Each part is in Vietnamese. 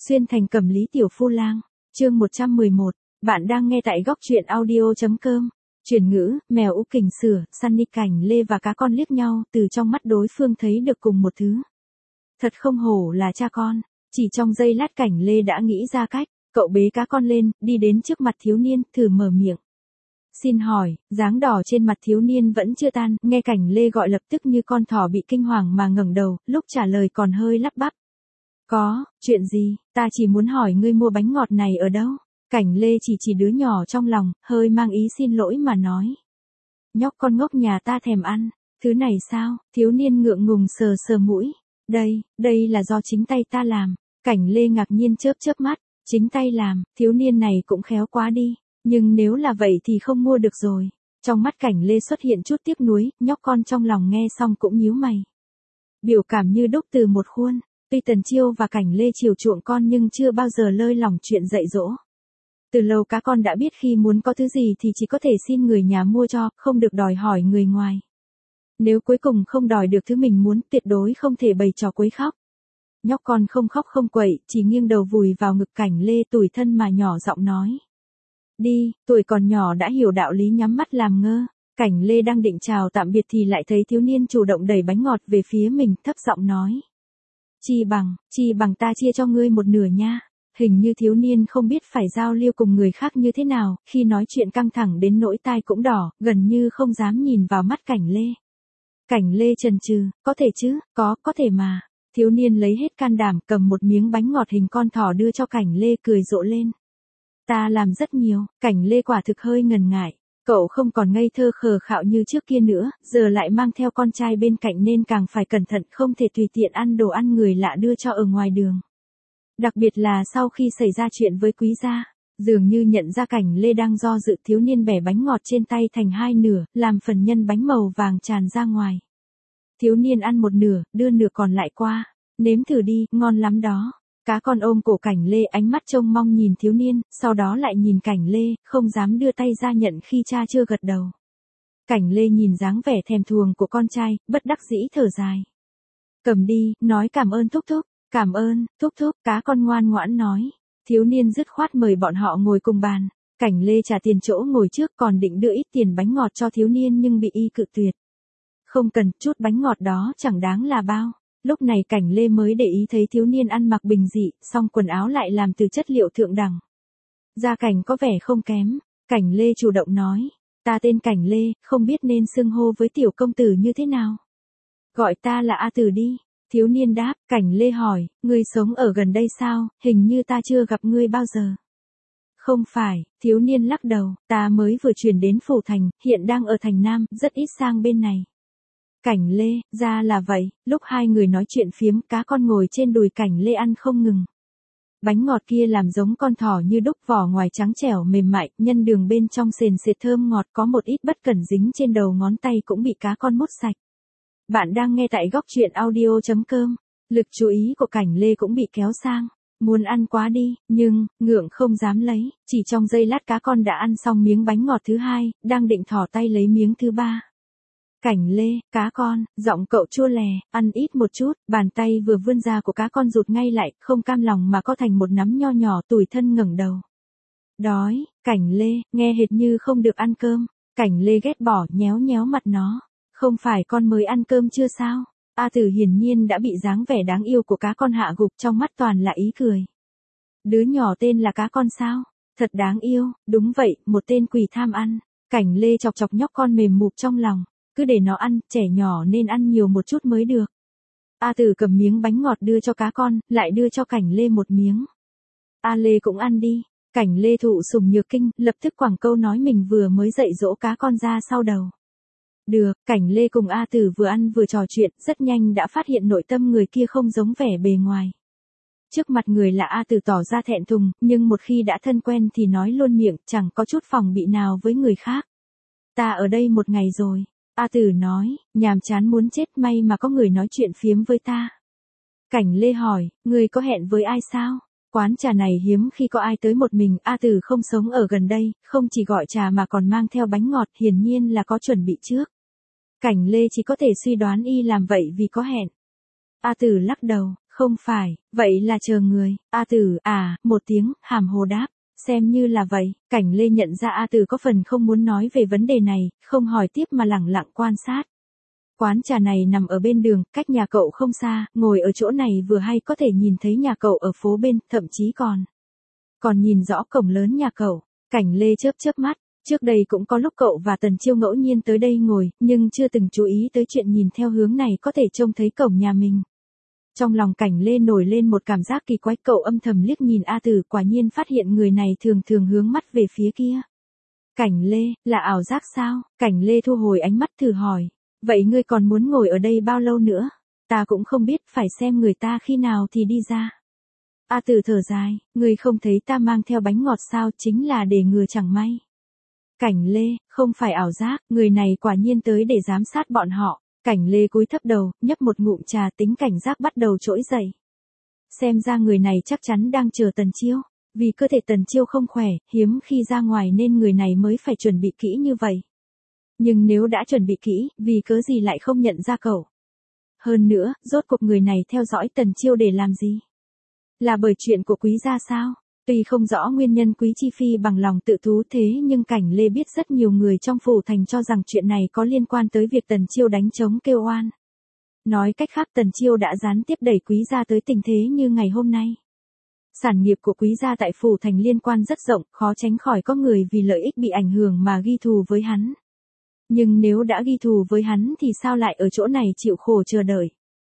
Xuyên thành Cẩm Lý tiểu phu lang, chương 111, bạn đang nghe tại góc truyện audio.com. Chuyển ngữ, mèo Úc Kình sửa, Sunny Cảnh Lê và cá con liếc nhau, từ trong mắt đối phương thấy được cùng một thứ. Thật không hổ là cha con, chỉ trong giây lát Cảnh Lê đã nghĩ ra cách, cậu bế cá con lên, đi đến trước mặt thiếu niên, thử mở miệng. Xin hỏi, dáng đỏ trên mặt thiếu niên vẫn chưa tan, nghe Cảnh Lê gọi lập tức như con thỏ bị kinh hoàng mà ngẩng đầu, lúc trả lời còn hơi lắp bắp. Có, chuyện gì, ta chỉ muốn hỏi ngươi mua bánh ngọt này ở đâu? Cảnh Lê chỉ đứa nhỏ trong lòng, hơi mang ý xin lỗi mà nói. Nhóc con ngốc nhà ta thèm ăn, thứ này sao? Thiếu niên ngượng ngùng sờ sờ mũi. Đây là do chính tay ta làm. Cảnh Lê ngạc nhiên chớp mắt, chính tay làm, thiếu niên này cũng khéo quá đi. Nhưng nếu là vậy thì không mua được rồi. Trong mắt Cảnh Lê xuất hiện chút tiếc nuối, nhóc con trong lòng nghe xong cũng nhíu mày. Biểu cảm như đúc từ một khuôn. Tuy Tần Chiêu và Cảnh Lê chiều chuộng con nhưng chưa bao giờ lơi lỏng chuyện dạy dỗ. Từ lâu cá con đã biết khi muốn có thứ gì thì chỉ có thể xin người nhà mua cho, không được đòi hỏi người ngoài. Nếu cuối cùng không đòi được thứ mình muốn, tuyệt đối không thể bày trò quấy khóc. Nhóc con không khóc không quậy, chỉ nghiêng đầu vùi vào ngực Cảnh Lê tủi thân mà nhỏ giọng nói. Đi, tuổi còn nhỏ đã hiểu đạo lý nhắm mắt làm ngơ. Cảnh Lê đang định chào tạm biệt thì lại thấy thiếu niên chủ động đẩy bánh ngọt về phía mình, thấp giọng nói. Chi bằng ta chia cho ngươi một nửa nha. Hình như thiếu niên không biết phải giao lưu cùng người khác như thế nào, khi nói chuyện căng thẳng đến nỗi tai cũng đỏ, gần như không dám nhìn vào mắt Cảnh Lê. Cảnh Lê chần chừ, có thể chứ, có thể mà. Thiếu niên lấy hết can đảm cầm một miếng bánh ngọt hình con thỏ đưa cho Cảnh Lê cười rộ lên. Ta làm rất nhiều, Cảnh Lê quả thực hơi ngần ngại. Cậu không còn ngây thơ khờ khạo như trước kia nữa, giờ lại mang theo con trai bên cạnh nên càng phải cẩn thận, không thể tùy tiện ăn đồ ăn người lạ đưa cho ở ngoài đường. Đặc biệt là sau khi xảy ra chuyện với Quý gia, dường như nhận ra Cảnh Lê đang do dự, thiếu niên bẻ bánh ngọt trên tay thành hai nửa, làm phần nhân bánh màu vàng tràn ra ngoài. Thiếu niên ăn một nửa, đưa nửa còn lại qua, nếm thử đi, ngon lắm đó. Cá con ôm cổ Cảnh Lê, ánh mắt trông mong nhìn thiếu niên, sau đó lại nhìn Cảnh Lê, không dám đưa tay ra nhận khi cha chưa gật đầu. Cảnh Lê nhìn dáng vẻ thèm thuồng của con trai, bất đắc dĩ thở dài. Cầm đi, nói cảm ơn thúc thúc. Cảm ơn, thúc thúc, cá con ngoan ngoãn nói. Thiếu niên dứt khoát mời bọn họ ngồi cùng bàn. Cảnh Lê trả tiền chỗ ngồi trước, còn định đưa ít tiền bánh ngọt cho thiếu niên nhưng bị y cự tuyệt. Không cần, chút bánh ngọt đó chẳng đáng là bao. Lúc này Cảnh Lê mới để ý thấy thiếu niên ăn mặc bình dị, song quần áo lại làm từ chất liệu thượng đẳng. Gia cảnh có vẻ không kém. Cảnh Lê chủ động nói. Ta tên Cảnh Lê, không biết nên xưng hô với tiểu công tử như thế nào. Gọi ta là A Tử đi. Thiếu niên đáp. Cảnh Lê hỏi, ngươi sống ở gần đây sao, hình như ta chưa gặp ngươi bao giờ. Không phải, thiếu niên lắc đầu, ta mới vừa chuyển đến Phủ Thành, hiện đang ở Thành Nam, rất ít sang bên này. Cảnh Lê, ra là vậy, lúc hai người nói chuyện phiếm, cá con ngồi trên đùi Cảnh Lê ăn không ngừng. Bánh ngọt kia làm giống con thỏ như đúc, vỏ ngoài trắng trẻo mềm mại, nhân đường bên trong sền sệt thơm ngọt, có một ít bất cẩn dính trên đầu ngón tay cũng bị cá con mút sạch. Bạn đang nghe tại góc truyện audio.com. Lực chú ý của Cảnh Lê cũng bị kéo sang. Muốn ăn quá đi, nhưng, ngượng không dám lấy. Chỉ trong giây lát cá con đã ăn xong miếng bánh ngọt thứ hai, đang định thò tay lấy miếng thứ ba. Cảnh Lê, cá con, giọng cậu chua lè, ăn ít một chút, bàn tay vừa vươn ra của cá con rụt ngay lại, không cam lòng mà co thành một nắm nho nhỏ, tủi thân ngẩng đầu. Đói, Cảnh Lê, nghe hệt như không được ăn cơm. Cảnh Lê ghét bỏ, nhéo mặt nó. Không phải con mới ăn cơm chưa sao? A Tử hiển nhiên đã bị dáng vẻ đáng yêu của cá con hạ gục, trong mắt toàn là ý cười. Đứa nhỏ tên là cá con sao? Thật đáng yêu, đúng vậy, một tên quỷ tham ăn. Cảnh Lê chọc nhóc con mềm mụp trong lòng. Cứ để nó ăn, trẻ nhỏ nên ăn nhiều một chút mới được. A Tử cầm miếng bánh ngọt đưa cho cá con, lại đưa cho Cảnh Lê một miếng. A Lê cũng ăn đi. Cảnh Lê thụ sủng nhược kinh, lập tức quẳng câu nói mình vừa mới dạy dỗ cá con ra sau đầu. Được, Cảnh Lê cùng A Tử vừa ăn vừa trò chuyện, rất nhanh đã phát hiện nội tâm người kia không giống vẻ bề ngoài. Trước mặt người là A Tử tỏ ra thẹn thùng, nhưng một khi đã thân quen thì nói luôn miệng, chẳng có chút phòng bị nào với người khác. Ta ở đây một ngày rồi. A Tử nói, nhàm chán muốn chết, may mà có người nói chuyện phiếm với ta. Cảnh Lê hỏi, người có hẹn với ai sao? Quán trà này hiếm khi có ai tới một mình, A Tử không sống ở gần đây, không chỉ gọi trà mà còn mang theo bánh ngọt, hiển nhiên là có chuẩn bị trước. Cảnh Lê chỉ có thể suy đoán y làm vậy vì có hẹn. A Tử lắc đầu, Không phải, vậy là chờ người, A Tử, à, một tiếng, hàm hồ đáp. Xem như là vậy, Cảnh Lê nhận ra A Tử có phần không muốn nói về vấn đề này, không hỏi tiếp mà lẳng lặng quan sát. Quán trà này nằm ở bên đường, cách nhà cậu không xa, ngồi ở chỗ này vừa hay có thể nhìn thấy nhà cậu ở phố bên, thậm chí còn nhìn rõ cổng lớn nhà cậu. Cảnh Lê chớp chớp mắt, trước đây cũng có lúc cậu và Tần Chiêu ngẫu nhiên tới đây ngồi, nhưng chưa từng chú ý tới chuyện nhìn theo hướng này có thể trông thấy cổng nhà mình. Trong lòng Cảnh Lê nổi lên một cảm giác kỳ quái, cậu âm thầm liếc nhìn A Tử, quả nhiên phát hiện người này thường thường hướng mắt về phía kia. Cảnh Lê, là ảo giác sao? Cảnh Lê thu hồi ánh mắt thử hỏi. Vậy ngươi còn muốn ngồi ở đây bao lâu nữa? Ta cũng không biết, phải xem người ta khi nào thì đi ra. A Tử thở dài, ngươi không thấy ta mang theo bánh ngọt sao, chính là để ngừa chẳng may. Cảnh Lê, không phải ảo giác, người này quả nhiên tới để giám sát bọn họ. Cảnh Lê cúi thấp đầu, nhấp một ngụm trà, tính cảnh giác bắt đầu trỗi dậy. Xem ra người này chắc chắn đang chờ Tần Chiêu. Vì cơ thể Tần Chiêu không khỏe, hiếm khi ra ngoài nên người này mới phải chuẩn bị kỹ như vậy. Nhưng nếu đã chuẩn bị kỹ, vì cớ gì lại không nhận ra cậu? Hơn nữa, rốt cuộc người này theo dõi Tần Chiêu để làm gì? Là bởi chuyện của Quý gia sao? Tuy không rõ nguyên nhân Quý Chi Phi bằng lòng tự thú thế nhưng Cảnh Lê biết rất nhiều người trong phủ thành cho rằng chuyện này có liên quan tới việc Tần Chiêu đánh trống kêu oan. Nói cách khác, Tần Chiêu đã gián tiếp đẩy Quý gia tới tình thế như ngày hôm nay. Sản nghiệp của Quý gia tại phủ thành liên quan rất rộng, khó tránh khỏi có người vì lợi ích bị ảnh hưởng mà ghi thù với hắn. Nhưng nếu đã ghi thù với hắn thì sao lại ở chỗ này chịu khổ chờ đợi?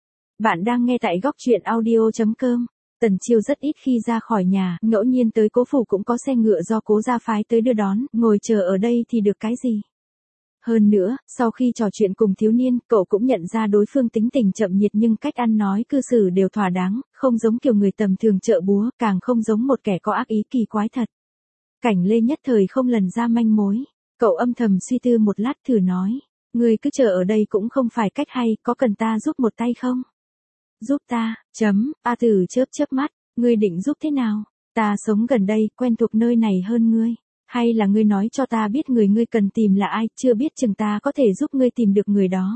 Bạn đang nghe tại góc truyện audio.com. Tần Chiêu rất ít khi ra khỏi nhà, ngẫu nhiên tới Cố phủ cũng có xe ngựa do Cố gia phái tới đưa đón, ngồi chờ ở đây thì được cái gì? Hơn nữa, sau khi trò chuyện cùng thiếu niên, cậu cũng nhận ra đối phương tính tình chậm nhiệt nhưng cách ăn nói cư xử đều thỏa đáng, không giống kiểu người tầm thường chợ búa, càng không giống một kẻ có ác ý kỳ quái thật. Cảnh Lê nhất thời không lần ra manh mối, cậu âm thầm suy tư một lát thử nói, ngươi cứ chờ ở đây cũng không phải cách hay, có cần ta giúp một tay không? Giúp ta, A Tử chớp chớp mắt, ngươi định giúp thế nào? Ta sống gần đây, quen thuộc nơi này hơn ngươi. Hay là ngươi nói cho ta biết người ngươi cần tìm là ai, chưa biết chừng ta có thể giúp ngươi tìm được người đó.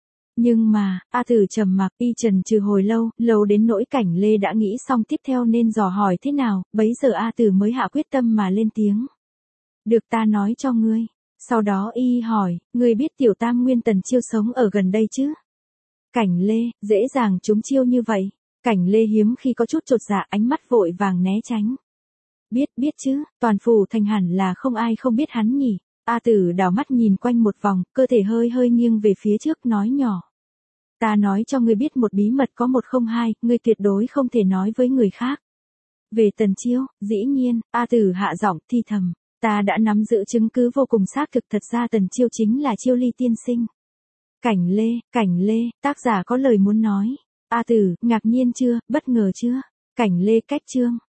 Nhưng mà, A Tử trầm mặc, y chần chừ hồi lâu đến nỗi Cảnh Lê đã nghĩ xong tiếp theo nên dò hỏi thế nào, bấy giờ A Tử mới hạ quyết tâm mà lên tiếng. Được, ta nói cho ngươi. Sau đó y hỏi, ngươi biết Tiểu Tam Nguyên Tần Chiêu sống ở gần đây chứ? Cảnh Lê, dễ dàng trúng chiêu như vậy. Cảnh Lê hiếm khi có chút chột dạ, ánh mắt vội vàng né tránh. Biết chứ, toàn phủ thành hẳn là không ai không biết hắn nhỉ. A Tử đảo mắt nhìn quanh một vòng, cơ thể hơi nghiêng về phía trước nói nhỏ. Ta nói cho ngươi biết một bí mật có một không hai, ngươi tuyệt đối không thể nói với người khác. Về Tần Chiêu, dĩ nhiên, A Tử hạ giọng thi thầm. Ta đã nắm giữ chứng cứ vô cùng xác thực, thật ra Tần Chiêu chính là Chiêu Ly tiên sinh. Cảnh Lê, tác giả có lời muốn nói. A Tử, ngạc nhiên chưa, bất ngờ chưa? Cảnh Lê cách chương.